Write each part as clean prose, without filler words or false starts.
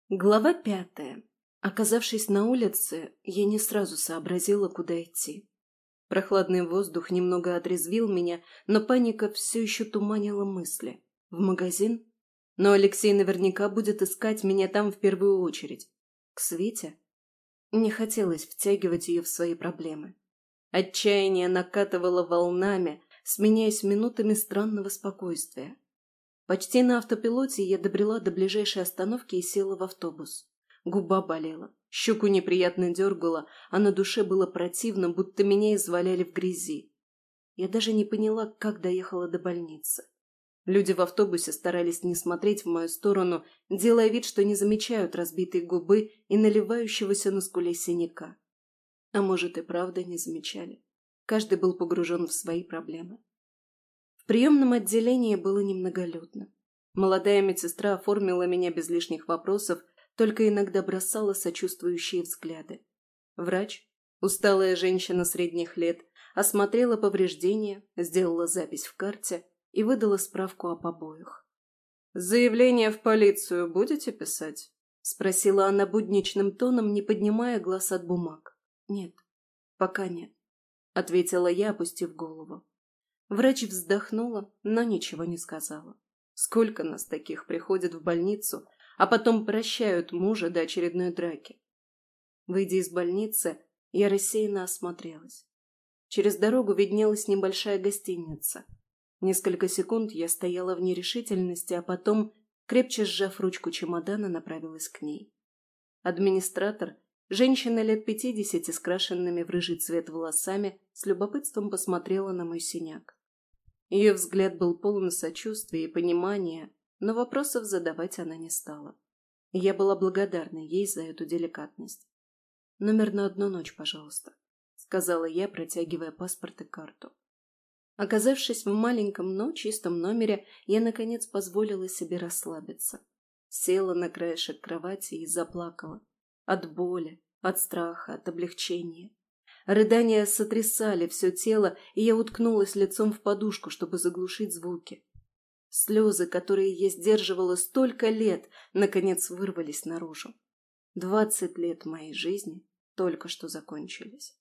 Глава 5. Оказавшись на улице, я не сразу сообразила, куда идти. Прохладный воздух немного отрезвил меня, но паника все еще туманила мысли. В магазин? Но Алексей наверняка будет искать меня там в первую очередь. К Свете? Не хотелось втягивать ее в свои проблемы. Отчаяние накатывало волнами, сменяясь минутами странного спокойствия. Почти на автопилоте я добрела до ближайшей остановки и села в автобус. Губа болела, щеку неприятно дергала, а на душе было противно, будто меня изваляли в грязи. Я даже не поняла, как доехала до больницы. Люди в автобусе старались не смотреть в мою сторону, делая вид, что не замечают разбитой губы и наливающегося на скуле синяка. А может, и правда не замечали. Каждый был погружен в свои проблемы. В приемном отделении было немноголюдно. Молодая медсестра оформила меня без лишних вопросов, только иногда бросала сочувствующие взгляды. Врач, усталая женщина средних лет, осмотрела повреждения, сделала запись в карте и выдала справку о побоях. «Заявление в полицию будете писать?» — спросила она будничным тоном, не поднимая глаз от бумаг. «Нет, пока нет», — ответила я, опустив голову. Врач вздохнула, но ничего не сказала. Сколько нас таких приходят в больницу, а потом прощают мужа до очередной драки. Выйдя из больницы, я рассеянно осмотрелась. Через дорогу виднелась небольшая гостиница. Несколько секунд я стояла в нерешительности, а потом, крепче сжав ручку чемодана, направилась к ней. Администратор, женщина лет 50 с крашенными в рыжий цвет волосами, с любопытством посмотрела на мой синяк. Ее взгляд был полон сочувствия и понимания, но вопросов задавать она не стала. Я была благодарна ей за эту деликатность. «Номер на одну ночь, пожалуйста», — сказала я, протягивая паспорт и карту. Оказавшись в маленьком, но чистом номере, я, наконец, позволила себе расслабиться. Села на краешек кровати и заплакала. От боли, от страха, от облегчения. Рыдания сотрясали все тело, и я уткнулась лицом в подушку, чтобы заглушить звуки. Слезы, которые я сдерживала столько лет, наконец вырвались наружу. 20 лет моей жизни только что закончились.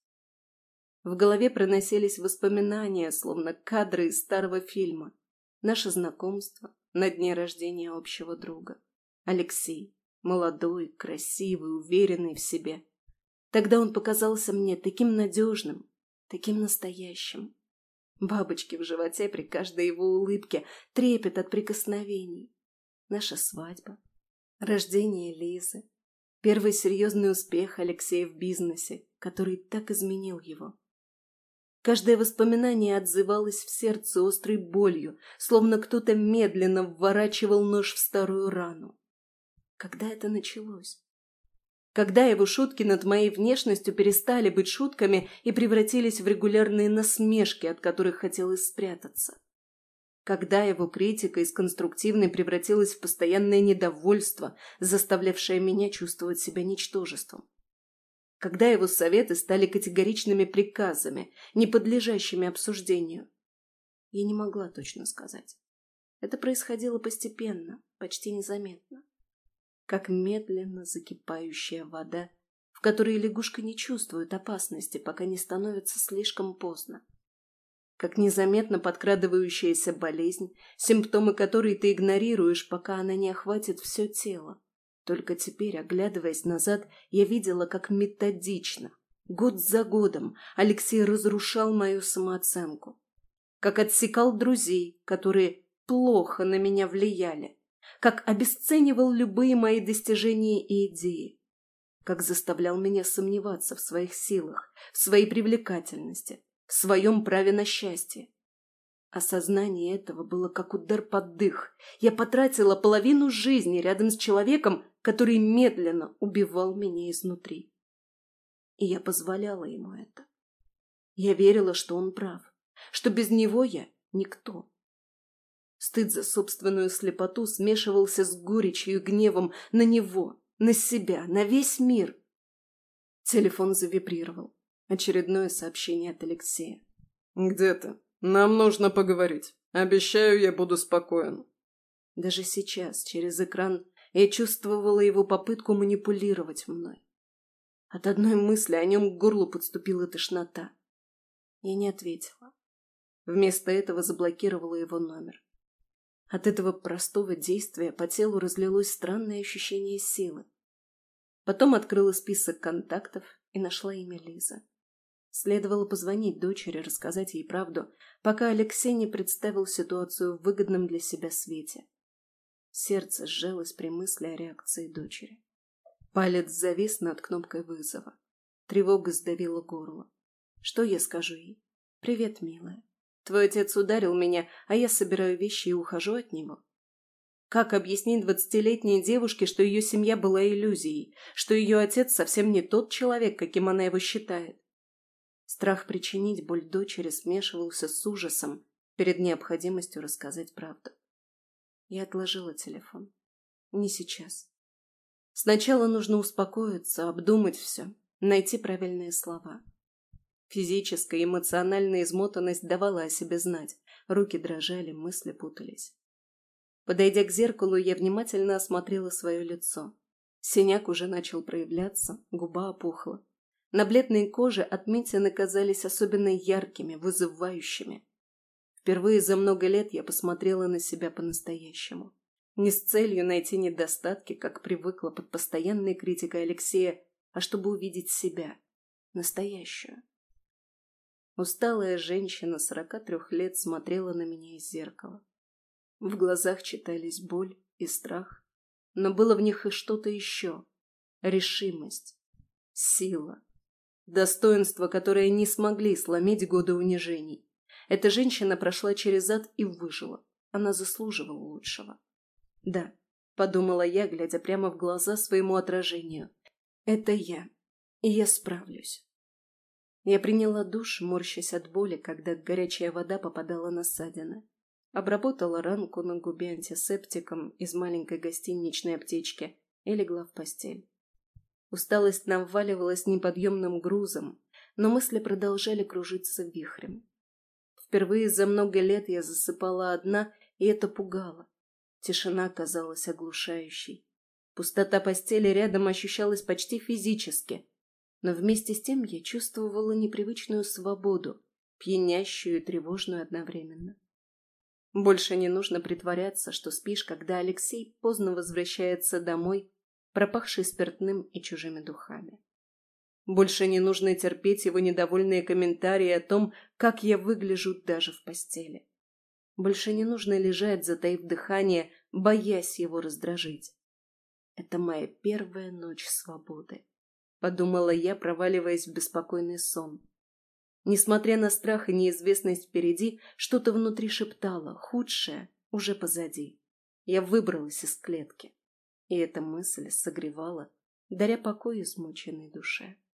В голове проносились воспоминания, словно кадры из старого фильма. Наше знакомство на дне рождения общего друга. Алексей, молодой, красивый, уверенный в себе. Тогда он показался мне таким надежным, таким настоящим. Бабочки в животе при каждой его улыбке, трепет от прикосновений. Наша свадьба, рождение Лизы, первый серьезный успех Алексея в бизнесе, который так изменил его. Каждое воспоминание отзывалось в сердце острой болью, словно кто-то медленно вворачивал нож в старую рану. Когда это началось? Когда его шутки над моей внешностью перестали быть шутками и превратились в регулярные насмешки, от которых хотелось спрятаться? Когда его критика из конструктивной превратилась в постоянное недовольство, заставлявшее меня чувствовать себя ничтожеством? Когда его советы стали категоричными приказами, не подлежащими обсуждению? Я не могла точно сказать. Это происходило постепенно, почти незаметно. Как медленно закипающая вода, в которой лягушка не чувствует опасности, пока не становится слишком поздно. Как незаметно подкрадывающаяся болезнь, симптомы которой ты игнорируешь, пока она не охватит все тело. Только теперь, оглядываясь назад, я видела, как методично, год за годом, Алексей разрушал мою самооценку. Как отсекал друзей, которые плохо на меня влияли. Как обесценивал любые мои достижения и идеи. Как заставлял меня сомневаться в своих силах, в своей привлекательности, в своем праве на счастье. Осознание этого было как удар под дых. Я потратила половину жизни рядом с человеком, который медленно убивал меня изнутри. И я позволяла ему это. Я верила, что он прав, что без него я никто. Стыд за собственную слепоту смешивался с горечью и гневом на него, на себя, на весь мир. Телефон завибрировал. Очередное сообщение от Алексея. «Где ты? Нам нужно поговорить. Обещаю, я буду спокоен». Даже сейчас, через экран, Я чувствовала его попытку манипулировать мной. От одной мысли о нем к горлу подступила тошнота. Я не ответила. Вместо этого заблокировала его номер. От этого простого действия по телу разлилось странное ощущение силы. Потом открыла список контактов и нашла имя Лиза. Следовало позвонить дочери, рассказать ей правду, пока Алексей не представил ситуацию в выгодном для себя свете. Сердце сжалось при мысли о реакции дочери. Палец завис над кнопкой вызова. Тревога сдавила горло. Что я скажу ей? «Привет, милая. Твой отец ударил меня, а я собираю вещи и ухожу от него». Как объяснить 20-летней девушке, что ее семья была иллюзией, что ее отец совсем не тот человек, каким она его считает? Страх причинить боль дочери смешивался с ужасом перед необходимостью рассказать правду. Я отложила телефон. Не сейчас. Сначала нужно успокоиться, обдумать все, найти правильные слова. Физическая и эмоциональная измотанность давала о себе знать. Руки дрожали, мысли путались. Подойдя к зеркалу, я внимательно осмотрела свое лицо. Синяк уже начал проявляться, губа опухла. На бледной коже отметины казались особенно яркими, вызывающими. Впервые за много лет я посмотрела на себя по-настоящему. Не с целью найти недостатки, как привыкла под постоянной критикой Алексея, а чтобы увидеть себя, настоящую. Усталая женщина 43 лет смотрела на меня из зеркала. В глазах читались боль и страх, но было в них и что-то еще. Решимость, сила, достоинство, которое не смогли сломить годы унижений. Эта женщина прошла через ад и выжила. Она заслуживала лучшего. Да, подумала я, глядя прямо в глаза своему отражению. Это я, и я справлюсь. Я приняла душ, морщась от боли, когда горячая вода попадала на ссадины. Обработала ранку на губе антисептиком из маленькой гостиничной аптечки и легла в постель. Усталость наваливалась неподъемным грузом, но мысли продолжали кружиться вихрем. Впервые за много лет я засыпала одна, и это пугало. Тишина казалась оглушающей. Пустота постели рядом ощущалась почти физически, но вместе с тем я чувствовала непривычную свободу, пьянящую и тревожную одновременно. Больше не нужно притворяться, что спишь, когда Алексей поздно возвращается домой, пропахший спиртным и чужими духами. Больше не нужно терпеть его недовольные комментарии о том, как я выгляжу даже в постели. Больше не нужно лежать, затаив дыхание, боясь его раздражить. Это моя первая ночь свободы, подумала я, проваливаясь в беспокойный сон. Несмотря на страх и неизвестность впереди, что-то внутри шептало: худшее уже позади. Я выбралась из клетки, и эта мысль согревала, даря покой измученной душе.